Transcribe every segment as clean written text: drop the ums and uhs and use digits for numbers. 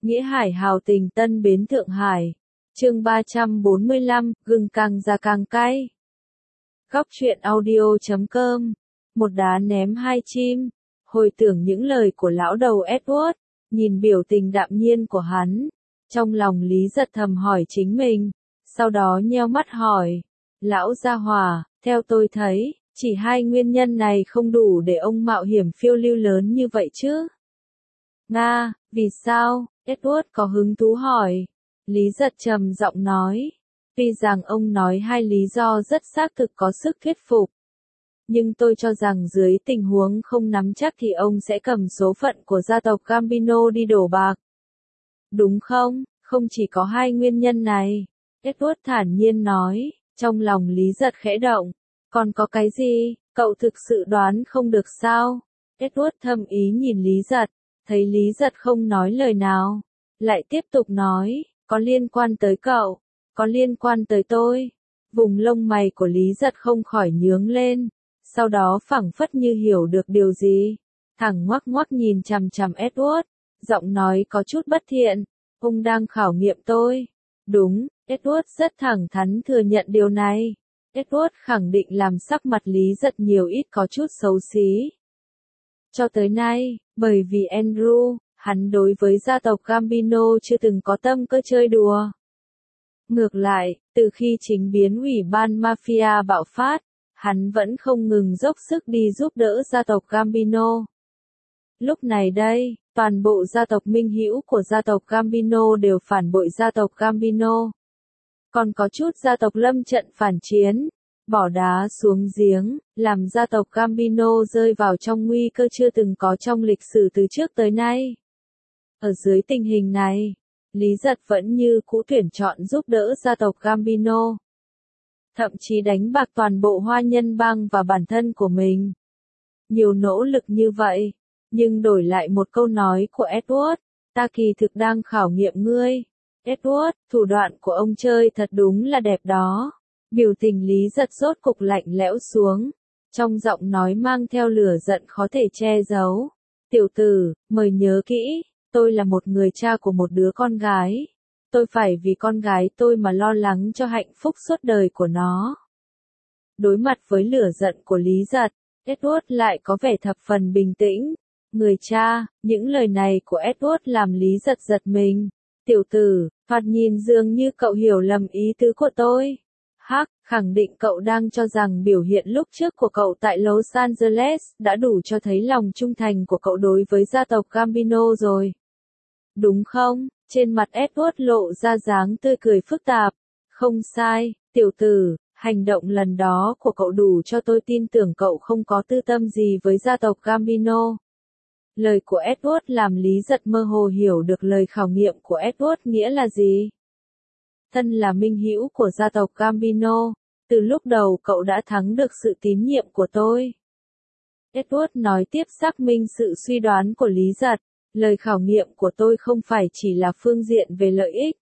Nghĩa Hải hào tình Tân Bến Thượng Hải. Chương 345, gừng càng già càng cay. Góc truyện audio.com. Một đá ném hai chim. Hồi tưởng những lời của lão đầu Edward, nhìn biểu tình đạm nhiên của hắn, trong lòng Lý Giật thầm hỏi chính mình, sau đó nheo mắt hỏi, lão gia hòa, theo tôi thấy, chỉ hai nguyên nhân này không đủ để ông mạo hiểm phiêu lưu lớn như vậy chứ? Nga, vì sao? Edward có hứng thú hỏi. Lý Giật trầm giọng nói, tuy rằng ông nói hai lý do rất xác thực có sức thuyết phục, nhưng tôi cho rằng dưới tình huống không nắm chắc thì ông sẽ cầm số phận của gia tộc Gambino đi đổ bạc. Đúng không? Không chỉ có hai nguyên nhân này. Edward thản nhiên nói, trong lòng Lý Giật khẽ động. Còn có cái gì? Cậu thực sự đoán không được sao? Edward thầm ý nhìn Lý Giật, thấy Lý Giật không nói lời nào, lại tiếp tục nói, có liên quan tới cậu, có liên quan tới tôi. Vùng lông mày của Lý Giật không khỏi nhướng lên, sau đó phảng phất như hiểu được điều gì, thẳng ngoắc ngoắc nhìn chằm chằm Edward, giọng nói có chút bất thiện, ông đang khảo nghiệm tôi. Đúng, Edward rất thẳng thắn thừa nhận điều này. Edward khẳng định làm sắc mặt Lý Giật nhiều ít có chút xấu xí. Cho tới nay, bởi vì Andrew, hắn đối với gia tộc Gambino chưa từng có tâm cơ chơi đùa. Ngược lại, từ khi chính biến ủy ban Mafia bạo phát, hắn vẫn không ngừng dốc sức đi giúp đỡ gia tộc Gambino. Lúc này đây, toàn bộ gia tộc minh hữu của gia tộc Gambino đều phản bội gia tộc Gambino. Còn có chút gia tộc lâm trận phản chiến, bỏ đá xuống giếng, làm gia tộc Gambino rơi vào trong nguy cơ chưa từng có trong lịch sử từ trước tới nay. Ở dưới tình hình này, Lý Giật vẫn như cũ tuyển chọn giúp đỡ gia tộc Gambino. Thậm chí đánh bạc toàn bộ Hoa Nhân Bang và bản thân của mình. Nhiều nỗ lực như vậy, nhưng đổi lại một câu nói của Edward, ta kỳ thực đang khảo nghiệm ngươi. Edward, thủ đoạn của ông chơi thật đúng là đẹp đó. Biểu tình Lý Giật rốt cục lạnh lẽo xuống, trong giọng nói mang theo lửa giận khó thể che giấu. Tiểu tử, mời nhớ kỹ, tôi là một người cha của một đứa con gái. Tôi phải vì con gái tôi mà lo lắng cho hạnh phúc suốt đời của nó. Đối mặt với lửa giận của Lý Giật, Edward lại có vẻ thập phần bình tĩnh. Người cha, những lời này của Edward làm Lý Giật giật mình. Tiểu tử, thoạt nhìn dường như cậu hiểu lầm ý tứ của tôi. Hắc, khẳng định cậu đang cho rằng biểu hiện lúc trước của cậu tại Los Angeles đã đủ cho thấy lòng trung thành của cậu đối với gia tộc Gambino rồi. Đúng không? Trên mặt Edward lộ ra dáng tươi cười phức tạp. Không sai, tiểu tử, hành động lần đó của cậu đủ cho tôi tin tưởng cậu không có tư tâm gì với gia tộc Gambino. Lời của Edward làm Lý Giật mơ hồ hiểu được lời khảo nghiệm của Edward nghĩa là gì. Thân là minh hữu của gia tộc Gambino, từ lúc đầu cậu đã thắng được sự tín nhiệm của tôi. Edward nói tiếp xác minh sự suy đoán của Lý Giật, lời khảo nghiệm của tôi không phải chỉ là phương diện về lợi ích,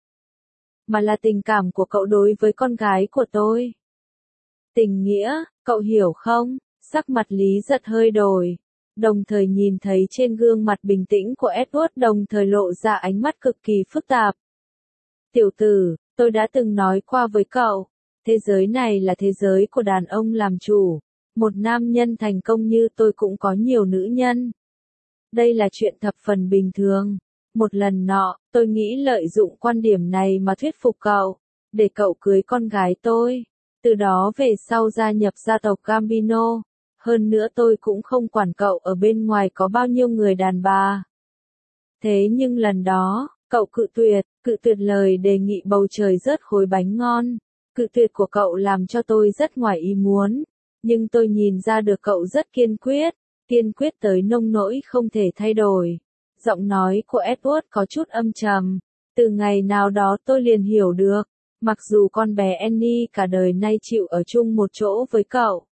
mà là tình cảm của cậu đối với con gái của tôi. Tình nghĩa, cậu hiểu không? Sắc mặt Lý Giật hơi đổi, đồng thời nhìn thấy trên gương mặt bình tĩnh của Edward đồng thời lộ ra ánh mắt cực kỳ phức tạp. Tiểu tử, tôi đã từng nói qua với cậu, thế giới này là thế giới của đàn ông làm chủ, một nam nhân thành công như tôi cũng có nhiều nữ nhân. Đây là chuyện thập phần bình thường. Một lần nọ, tôi nghĩ lợi dụng quan điểm này mà thuyết phục cậu, để cậu cưới con gái tôi, từ đó về sau gia nhập gia tộc Gambino. Hơn nữa tôi cũng không quản cậu ở bên ngoài có bao nhiêu người đàn bà. Thế nhưng lần đó, cậu cự tuyệt lời đề nghị bầu trời rớt khối bánh ngon. Cự tuyệt của cậu làm cho tôi rất ngoài ý muốn, nhưng tôi nhìn ra được cậu rất kiên quyết tới nông nỗi không thể thay đổi. Giọng nói của Edward có chút âm trầm. Từ ngày nào đó tôi liền hiểu được, mặc dù con bé Annie cả đời nay chịu ở chung một chỗ với cậu,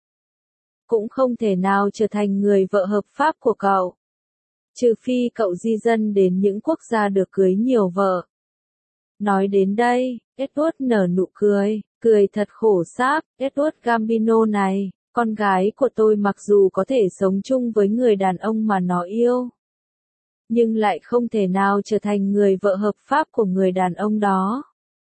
cũng không thể nào trở thành người vợ hợp pháp của cậu. Trừ phi cậu di dân đến những quốc gia được cưới nhiều vợ. Nói đến đây, Edward nở nụ cười, cười thật khổ sáp. Edward Gambino này, con gái của tôi mặc dù có thể sống chung với người đàn ông mà nó yêu, nhưng lại không thể nào trở thành người vợ hợp pháp của người đàn ông đó.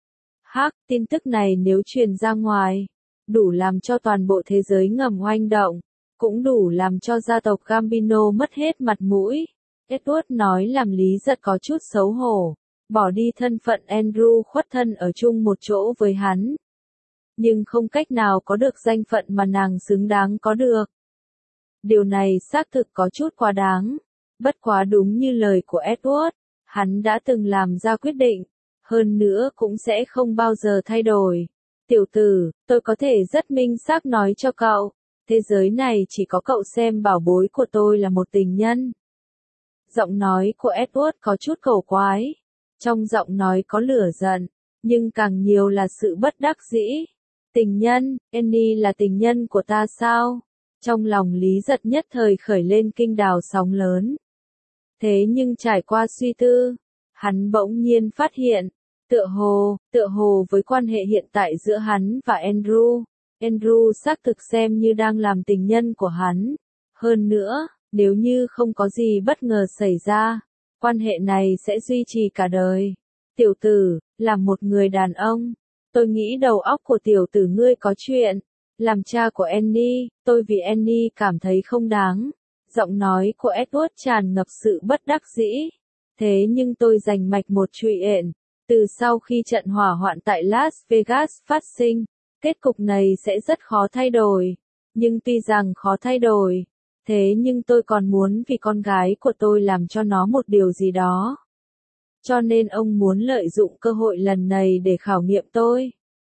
Tin tức này nếu truyền ra ngoài, đủ làm cho toàn bộ thế giới ngầm oanh động, cũng đủ làm cho gia tộc Gambino mất hết mặt mũi. Edward nói làm Lý Giật có chút xấu hổ, bỏ đi thân phận Andrew khuất thân ở chung một chỗ với hắn. Nhưng không cách nào có được danh phận mà nàng xứng đáng có được. Điều này xác thực có chút quá đáng. Bất quá đúng như lời của Edward, hắn đã từng làm ra quyết định, hơn nữa cũng sẽ không bao giờ thay đổi. Tiểu tử, tôi có thể rất minh xác nói cho cậu, thế giới này chỉ có cậu xem bảo bối của tôi là một tình nhân. Giọng nói của Edward có chút cổ quái, trong giọng nói có lửa giận, nhưng càng nhiều là sự bất đắc dĩ. Tình nhân, Annie là tình nhân của ta sao? Trong lòng Lý Giật nhất thời khởi lên kinh đào sóng lớn. Thế nhưng trải qua suy tư, hắn bỗng nhiên phát hiện, tựa hồ với quan hệ hiện tại giữa hắn và Andrew xác thực xem như đang làm tình nhân của hắn. Hơn nữa, nếu như không có gì bất ngờ xảy ra, quan hệ này sẽ duy trì cả đời. Tiểu tử, là một người đàn ông, tôi nghĩ đầu óc của tiểu tử ngươi có chuyện. Làm cha của Annie, tôi vì Annie cảm thấy không đáng. Giọng nói của Edward tràn ngập sự bất đắc dĩ. Thế nhưng tôi giành mạch một chuyện. Từ sau khi trận hỏa hoạn tại Las Vegas phát sinh, kết cục này sẽ rất khó thay đổi. Nhưng tuy rằng khó thay đổi, thế nhưng tôi còn muốn vì con gái của tôi làm cho nó một điều gì đó. Cho nên ông muốn lợi dụng cơ hội lần này để khảo nghiệm tôi.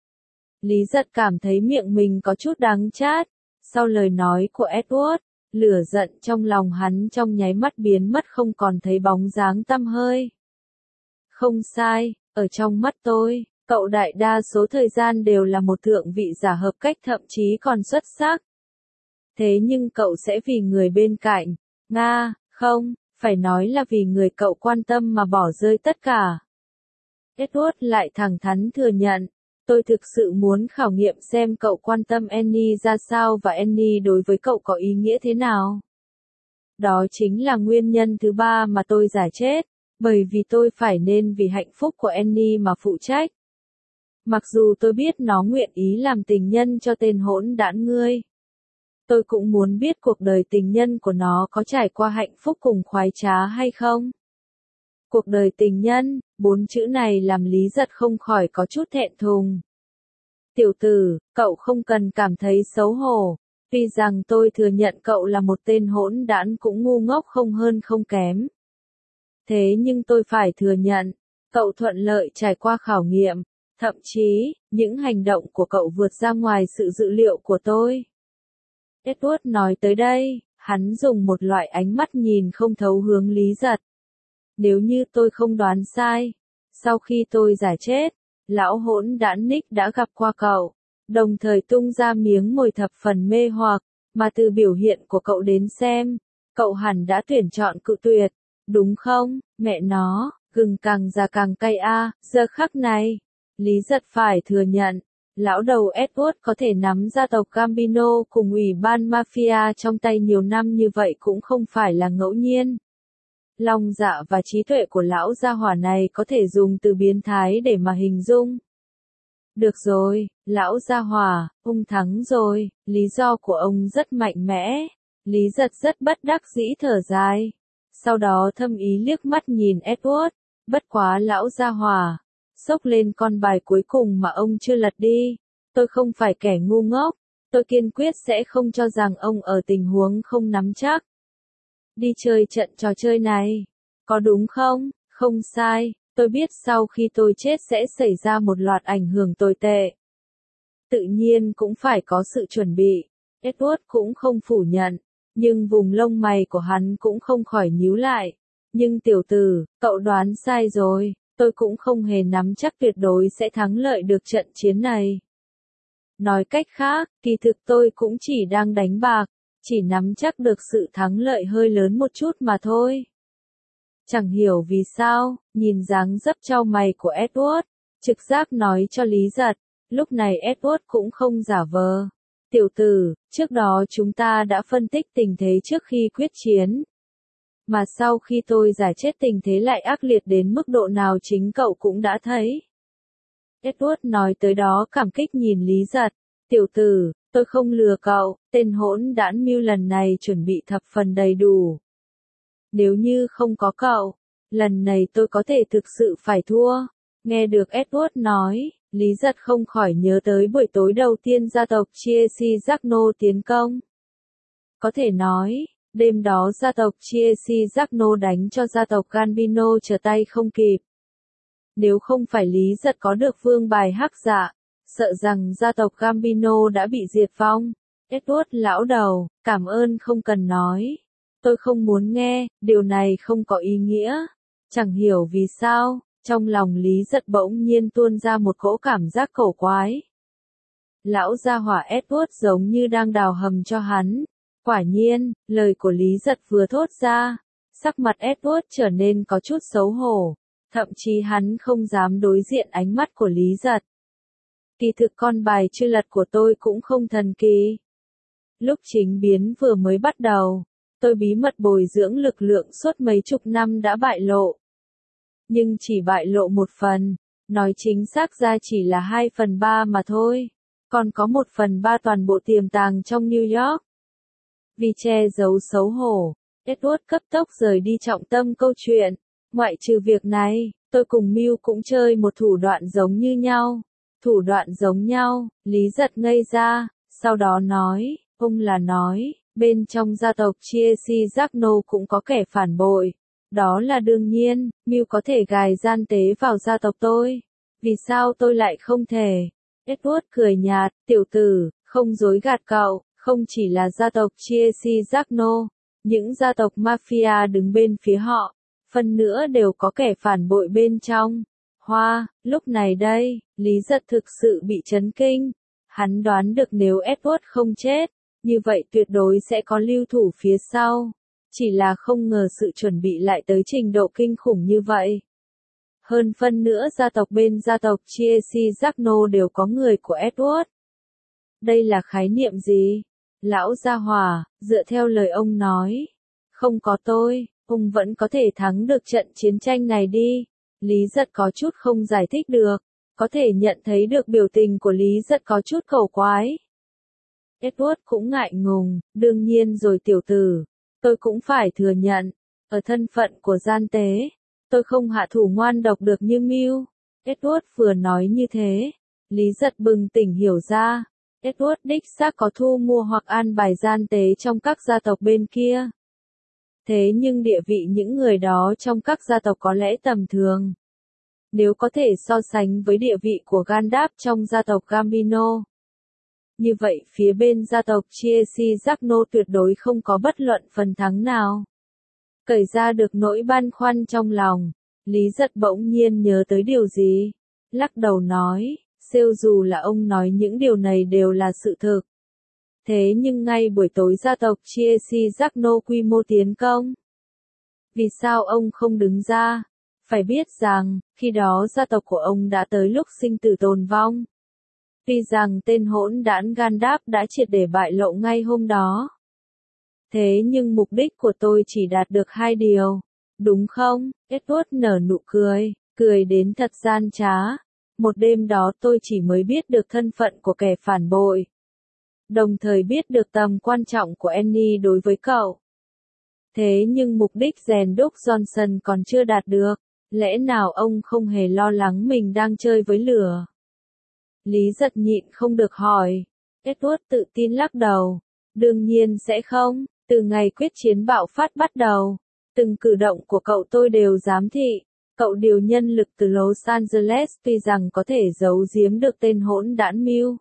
Lý Giật cảm thấy miệng mình có chút đắng chát. Sau lời nói của Edward, lửa giận trong lòng hắn trong nháy mắt biến mất không còn thấy bóng dáng tăm hơi. Không sai, ở trong mắt tôi, cậu đại đa số thời gian đều là một thượng vị giả hợp cách thậm chí còn xuất sắc. Thế nhưng cậu sẽ vì người bên cạnh, không, phải nói là vì người cậu quan tâm mà bỏ rơi tất cả. Edward lại thẳng thắn thừa nhận, tôi thực sự muốn khảo nghiệm xem cậu quan tâm Annie ra sao và Annie đối với cậu có ý nghĩa thế nào. Đó chính là nguyên nhân thứ ba mà tôi giả chết, bởi vì tôi phải nên vì hạnh phúc của Annie mà phụ trách. Mặc dù tôi biết nó nguyện ý làm tình nhân cho tên hỗn đản ngươi. Tôi cũng muốn biết cuộc đời tình nhân của nó có trải qua hạnh phúc cùng khoái trá hay không. Cuộc đời tình nhân, 4 chữ này làm Lý Giật không khỏi có chút thẹn thùng. Tiểu tử, cậu không cần cảm thấy xấu hổ, tuy rằng tôi thừa nhận cậu là một tên hỗn đản cũng ngu ngốc không hơn không kém. Thế nhưng tôi phải thừa nhận, cậu thuận lợi trải qua khảo nghiệm, thậm chí, những hành động của cậu vượt ra ngoài sự dự liệu của tôi. Edward nói tới đây, hắn dùng một loại ánh mắt nhìn không thấu hướng Lý Giật. Nếu như tôi không đoán sai, sau khi tôi giải chết, lão hỗn đản Nick đã gặp qua cậu, đồng thời tung ra miếng mồi thập phần mê hoặc, mà từ biểu hiện của cậu đến xem, cậu hẳn đã tuyển chọn cự tuyệt, đúng không? Mẹ nó, gừng càng già càng cay a. Giờ khắc này, Lý Giật phải thừa nhận, lão đầu Edward có thể nắm gia tộc Gambino cùng ủy ban mafia trong tay nhiều năm như vậy cũng không phải là ngẫu nhiên. Lòng dạ và trí tuệ của lão gia hỏa này có thể dùng từ biến thái để mà hình dung. Được rồi, lão gia hỏa, ông thắng rồi, lý do của ông rất mạnh mẽ. Lý Giật rất bất đắc dĩ thở dài. Sau đó thâm ý liếc mắt nhìn Edward, bất quá lão gia hỏa, xốc lên con bài cuối cùng mà ông chưa lật đi. Tôi không phải kẻ ngu ngốc, tôi kiên quyết sẽ không cho rằng ông ở tình huống không nắm chắc. Đi chơi trận trò chơi này, có đúng không? Không sai, tôi biết sau khi tôi chết sẽ xảy ra một loạt ảnh hưởng tồi tệ. Tự nhiên cũng phải có sự chuẩn bị, Edward cũng không phủ nhận, nhưng vùng lông mày của hắn cũng không khỏi nhíu lại. Nhưng tiểu tử, cậu đoán sai rồi, tôi cũng không hề nắm chắc tuyệt đối sẽ thắng lợi được trận chiến này. Nói cách khác, kỳ thực tôi cũng chỉ đang đánh bạc, chỉ nắm chắc được sự thắng lợi hơi lớn một chút mà thôi. Chẳng hiểu vì sao, nhìn dáng dấp chau mày của Edward, trực giác nói cho Lý Giật, lúc này Edward cũng không giả vờ. Tiểu tử, trước đó chúng ta đã phân tích tình thế trước khi quyết chiến. Mà sau khi tôi giải chết tình thế lại ác liệt đến mức độ nào chính cậu cũng đã thấy. Edward nói tới đó cảm kích nhìn Lý Giật. Tiểu tử, tôi không lừa cậu, tên hỗn đản Mưu lần này chuẩn bị thập phần đầy đủ. Nếu như không có cậu, lần này tôi có thể thực sự phải thua. Nghe được Edward nói, Lý Giật không khỏi nhớ tới buổi tối đầu tiên gia tộc Chiesi Giacno tiến công. Có thể nói, đêm đó gia tộc Chiesi Giacno đánh cho gia tộc Gambino trở tay không kịp. Nếu không phải Lý Giật có được vương bài hắc dạ, sợ rằng gia tộc Gambino đã bị diệt vong. Edward lão đầu, cảm ơn không cần nói. Tôi không muốn nghe, điều này không có ý nghĩa. Chẳng hiểu vì sao, trong lòng Lý Giật bỗng nhiên tuôn ra một cỗ cảm giác cổ quái. Lão gia hỏa Edward giống như đang đào hầm cho hắn. Quả nhiên, lời của Lý Giật vừa thốt ra, sắc mặt Edward trở nên có chút xấu hổ. Thậm chí hắn không dám đối diện ánh mắt của Lý Giật. Kỳ thực con bài chưa lật của tôi cũng không thần kỳ. Lúc chính biến vừa mới bắt đầu, tôi bí mật bồi dưỡng lực lượng suốt mấy chục năm đã bại lộ. Nhưng chỉ bại lộ một phần, nói chính xác ra chỉ là 2/3 mà thôi. Còn có 1/3 toàn bộ tiềm tàng trong New York. Vì che giấu xấu hổ, Edward cấp tốc rời đi trọng tâm câu chuyện. Ngoại trừ việc này, tôi cùng Mưu cũng chơi một thủ đoạn giống như nhau. Thủ đoạn giống nhau, Lý Giật ngây ra, sau đó nói, ông là nói, bên trong gia tộc Chiesi Giacno cũng có kẻ phản bội. Đó là đương nhiên, Mưu có thể gài gian tế vào gia tộc tôi. Vì sao tôi lại không thể? Edward cười nhạt, tiểu tử, không dối gạt cậu, không chỉ là gia tộc Chiesi Giacno, những gia tộc mafia đứng bên phía họ. Phần nữa đều có kẻ phản bội bên trong. Lúc này đây, Lý Giật thực sự bị chấn kinh. Hắn đoán được nếu Edward không chết, như vậy tuyệt đối sẽ có lưu thủ phía sau. Chỉ là không ngờ sự chuẩn bị lại tới trình độ kinh khủng như vậy. Hơn phân nữa gia tộc Chiesi Giacno đều có người của Edward. Đây là khái niệm gì? Lão gia hỏa, dựa theo lời ông nói. Không có tôi, ông vẫn có thể thắng được trận chiến tranh này đi. Lý Giật có chút không giải thích được. Có thể nhận thấy được biểu tình của Lý Giật có chút cổ quái. Edward cũng ngại ngùng, đương nhiên rồi tiểu tử. Tôi cũng phải thừa nhận, ở thân phận của gian tế, tôi không hạ thủ ngoan độc được như Mưu. Edward vừa nói như thế, Lý Giật bừng tỉnh hiểu ra, Edward đích xác có thu mua hoặc an bài gian tế trong các gia tộc bên kia. Thế nhưng địa vị những người đó trong các gia tộc có lẽ tầm thường. Nếu có thể so sánh với địa vị của Gandalf trong gia tộc Gambino. Như vậy phía bên gia tộc Chiesi Giacno tuyệt đối không có bất luận phần thắng nào. Cởi ra được nỗi băn khoăn trong lòng, Lý Giật bỗng nhiên nhớ tới điều gì. Lắc đầu nói, xêu dù là ông nói những điều này đều là sự thực. Thế nhưng ngay buổi tối gia tộc Chiesi Giacno quy mô tiến công. Vì sao ông không đứng ra? Phải biết rằng, khi đó gia tộc của ông đã tới lúc sinh tử tồn vong. Tuy rằng tên hỗn đản Gandalf đã triệt để bại lộ ngay hôm đó. Thế nhưng mục đích của tôi chỉ đạt được 2 điều. Đúng không? Edward nở nụ cười, cười đến thật gian trá. Một đêm đó tôi chỉ mới biết được thân phận của kẻ phản bội. Đồng thời biết được tầm quan trọng của Annie đối với cậu. Thế nhưng mục đích rèn đúc Johnson còn chưa đạt được. Lẽ nào ông không hề lo lắng mình đang chơi với lửa? Lý Giật nhịn không được hỏi. Edward tự tin lắc đầu. Đương nhiên sẽ không, từ ngày quyết chiến bạo phát bắt đầu. Từng cử động của cậu tôi đều giám thị. Cậu điều nhân lực từ Los Angeles tuy rằng có thể giấu giếm được tên hỗn đản Mưu.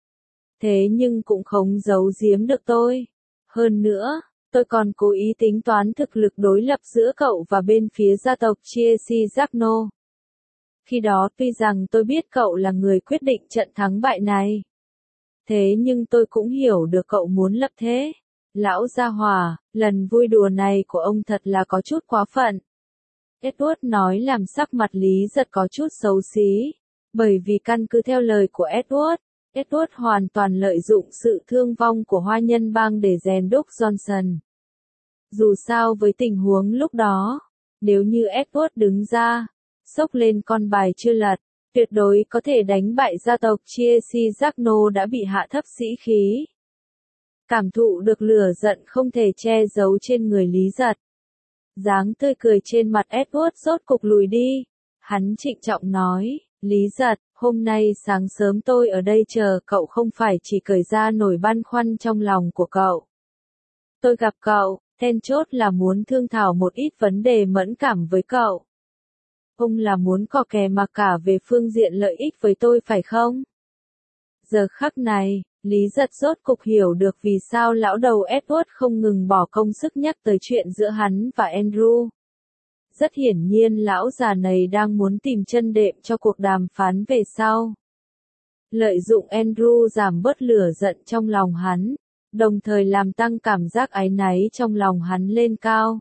Thế nhưng cũng không giấu giếm được tôi. Hơn nữa, tôi còn cố ý tính toán thực lực đối lập giữa cậu và bên phía gia tộc Chiesi Giacno. Khi đó tuy rằng tôi biết cậu là người quyết định trận thắng bại này. Thế nhưng tôi cũng hiểu được cậu muốn lập thế. Lão gia hỏa, lần vui đùa này của ông thật là có chút quá phận. Edward nói làm sắc mặt Lý Giật có chút xấu xí. Bởi vì căn cứ theo lời của Edward hoàn toàn lợi dụng sự thương vong của Hoa Nhân Bang để rèn đúc Johnson. Dù sao với tình huống lúc đó, nếu như Edward đứng ra, xốc lên con bài chưa lật, tuyệt đối có thể đánh bại gia tộc Chelsea Jackno đã bị hạ thấp sĩ khí. Cảm thụ được lửa giận không thể che giấu trên người Lý Giật. Dáng tươi cười trên mặt Edward rốt cục lùi đi. Hắn trịnh trọng nói, Lý Giật, hôm nay sáng sớm tôi ở đây chờ cậu không phải chỉ cởi ra nổi băn khoăn trong lòng của cậu. Tôi gặp cậu, then chốt là muốn thương thảo một ít vấn đề mẫn cảm với cậu. Ông là muốn cò kè mà cả về phương diện lợi ích với tôi phải không? Giờ khắc này, Lý Giật rốt cục hiểu được vì sao lão đầu Edward không ngừng bỏ công sức nhắc tới chuyện giữa hắn và Andrew. Rất hiển nhiên lão già này đang muốn tìm chân đệm cho cuộc đàm phán về sau. Lợi dụng Andrew giảm bớt lửa giận trong lòng hắn, đồng thời làm tăng cảm giác áy náy trong lòng hắn lên cao.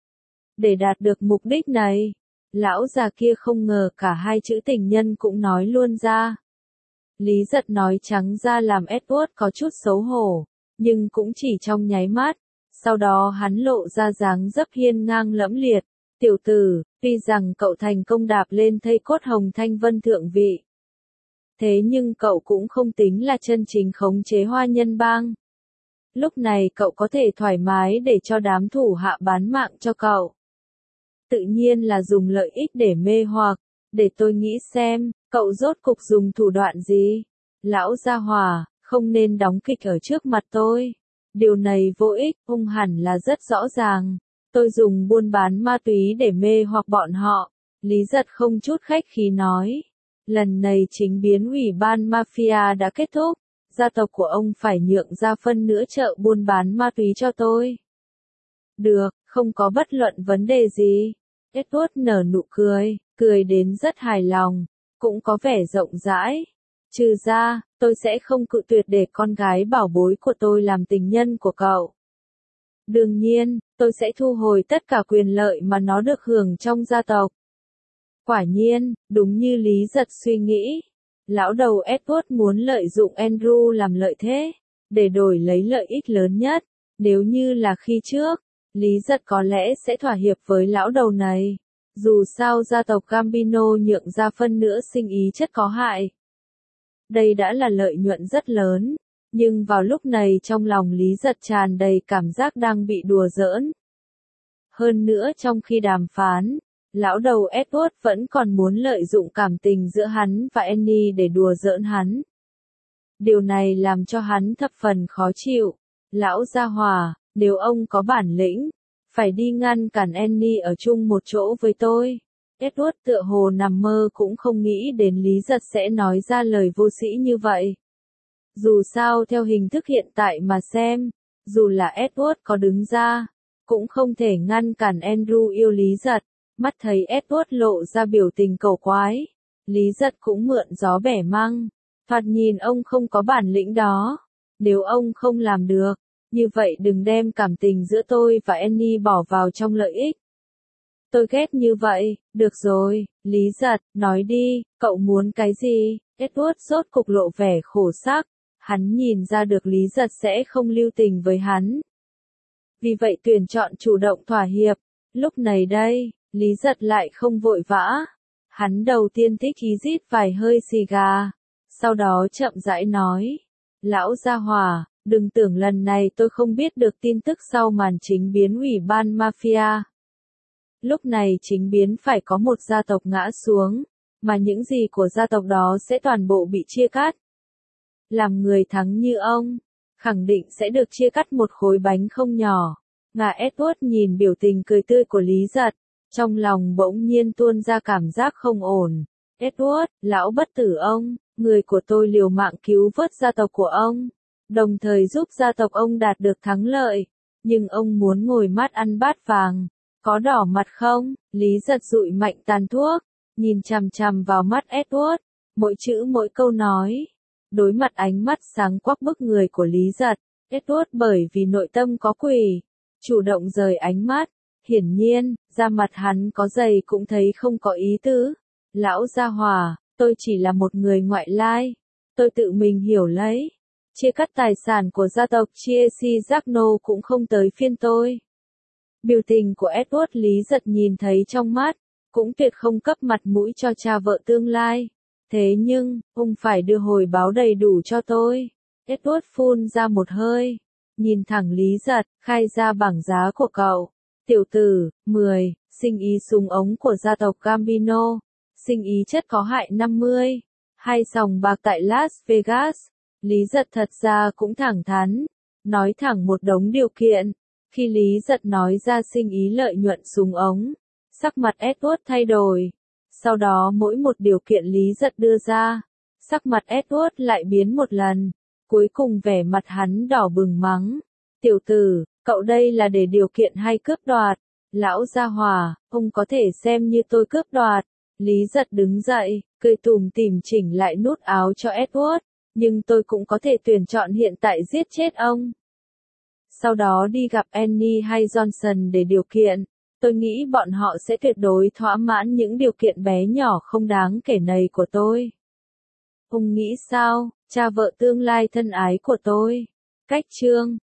Để đạt được mục đích này, lão già kia không ngờ cả hai chữ tình nhân cũng nói luôn ra. Lý Giật nói trắng ra làm Edward có chút xấu hổ, nhưng cũng chỉ trong nháy mắt, sau đó hắn lộ ra dáng dấp hiên ngang lẫm liệt. Tiểu tử, tuy rằng cậu thành công đạp lên thây cốt Hồng Thanh Vân thượng vị. Thế nhưng cậu cũng không tính là chân chính khống chế Hoa Nhân Bang. Lúc này cậu có thể thoải mái để cho đám thủ hạ bán mạng cho cậu. Tự nhiên là dùng lợi ích để mê hoặc, để tôi nghĩ xem, cậu rốt cục dùng thủ đoạn gì? Lão gia hỏa, không nên đóng kịch ở trước mặt tôi. Điều này vô ích, ông hẳn là rất rõ ràng. Tôi dùng buôn bán ma túy để mê hoặc bọn họ. Lý Giật không chút khách khí nói. Lần này chính biến ủy ban mafia đã kết thúc. Gia tộc của ông phải nhượng ra phân nửa chợ buôn bán ma túy cho tôi. Được, không có bất luận vấn đề gì. Edward nở nụ cười, cười đến rất hài lòng, cũng có vẻ rộng rãi. Trừ ra, tôi sẽ không cự tuyệt để con gái bảo bối của tôi làm tình nhân của cậu. Đương nhiên, tôi sẽ thu hồi tất cả quyền lợi mà nó được hưởng trong gia tộc. Quả nhiên, đúng như Lý Giật suy nghĩ. Lão đầu Edward muốn lợi dụng Andrew làm lợi thế, để đổi lấy lợi ích lớn nhất. Nếu như là khi trước, Lý Giật có lẽ sẽ thỏa hiệp với lão đầu này. Dù sao gia tộc Gambino nhượng ra phân nữa sinh ý chất có hại. Đây đã là lợi nhuận rất lớn. Nhưng vào lúc này trong lòng Lý Giật tràn đầy cảm giác đang bị đùa giỡn. Hơn nữa trong khi đàm phán, lão đầu Edward vẫn còn muốn lợi dụng cảm tình giữa hắn và Annie để đùa giỡn hắn. Điều này làm cho hắn thập phần khó chịu. Lão gia hỏa, nếu ông có bản lĩnh, phải đi ngăn cản Annie ở chung một chỗ với tôi. Edward tựa hồ nằm mơ cũng không nghĩ đến Lý Giật sẽ nói ra lời vô sĩ như vậy. Dù sao theo hình thức hiện tại mà xem, dù là Edward có đứng ra, cũng không thể ngăn cản Andrew yêu Lý Giật. Mắt thấy Edward lộ ra biểu tình cầu quái, Lý Giật cũng mượn gió bẻ măng. Thoạt nhìn ông không có bản lĩnh đó. Nếu ông không làm được, như vậy đừng đem cảm tình giữa tôi và Annie bỏ vào trong lợi ích. Tôi ghét như vậy, được rồi, Lý Giật, nói đi, cậu muốn cái gì? Edward rốt cục lộ vẻ khổ sắc. Hắn nhìn ra được Lý Giật sẽ không lưu tình với hắn. Vì vậy tuyển chọn chủ động thỏa hiệp. Lúc này đây, Lý Giật lại không vội vã. Hắn đầu tiên thích ý rít vài hơi xì gà. Sau đó chậm rãi nói. Lão gia hỏa, đừng tưởng lần này tôi không biết được tin tức sau màn chính biến ủy ban mafia. Lúc này chính biến phải có một gia tộc ngã xuống. Mà những gì của gia tộc đó sẽ toàn bộ bị chia cắt. Làm người thắng như ông, khẳng định sẽ được chia cắt một khối bánh không nhỏ. Ngà Edward nhìn biểu tình cười tươi của Lý Giật, trong lòng bỗng nhiên tuôn ra cảm giác không ổn. Edward, lão bất tử ông, người của tôi liều mạng cứu vớt gia tộc của ông, đồng thời giúp gia tộc ông đạt được thắng lợi. Nhưng ông muốn ngồi mát ăn bát vàng, có đỏ mặt không? Lý Giật dụi mạnh tàn thuốc, nhìn chằm chằm vào mắt Edward, mỗi chữ mỗi câu nói. Đối mặt ánh mắt sáng quắc bức người của Lý Giật, Edward bởi vì nội tâm có quỷ, chủ động rời ánh mắt. Hiển nhiên, da mặt hắn có dày cũng thấy không có ý tứ. Lão gia hỏa, tôi chỉ là một người ngoại lai. Tôi tự mình hiểu lấy. Chia cắt tài sản của gia tộc Chelsea Jackno cũng không tới phiên tôi. Biểu tình của Edward Lý Giật nhìn thấy trong mắt, cũng tuyệt không cấp mặt mũi cho cha vợ tương lai. Thế nhưng, ông phải đưa hồi báo đầy đủ cho tôi. Edward phun ra một hơi, nhìn thẳng Lý Giật, khai ra bảng giá của cậu. Tiểu tử, 10, sinh ý súng ống của gia tộc Gambino, sinh ý chất có hại 50, hay sòng bạc tại Las Vegas. Lý Giật thật ra cũng thẳng thắn, nói thẳng một đống điều kiện. Khi Lý Giật nói ra sinh ý lợi nhuận súng ống, sắc mặt Edward thay đổi. Sau đó mỗi một điều kiện Lý Giật đưa ra, sắc mặt Edward lại biến một lần. Cuối cùng vẻ mặt hắn đỏ bừng mắng. Tiểu tử, cậu đây là để điều kiện hay cướp đoạt? Lão gia hỏa, ông có thể xem như tôi cướp đoạt. Lý Giật đứng dậy, cười tủm tỉm chỉnh lại nút áo cho Edward. Nhưng tôi cũng có thể tuyển chọn hiện tại giết chết ông. Sau đó đi gặp Annie hay Johnson để điều kiện. Tôi nghĩ bọn họ sẽ tuyệt đối thỏa mãn những điều kiện bé nhỏ không đáng kể này của tôi. Ông nghĩ sao, cha vợ tương lai thân ái của tôi? Cách chương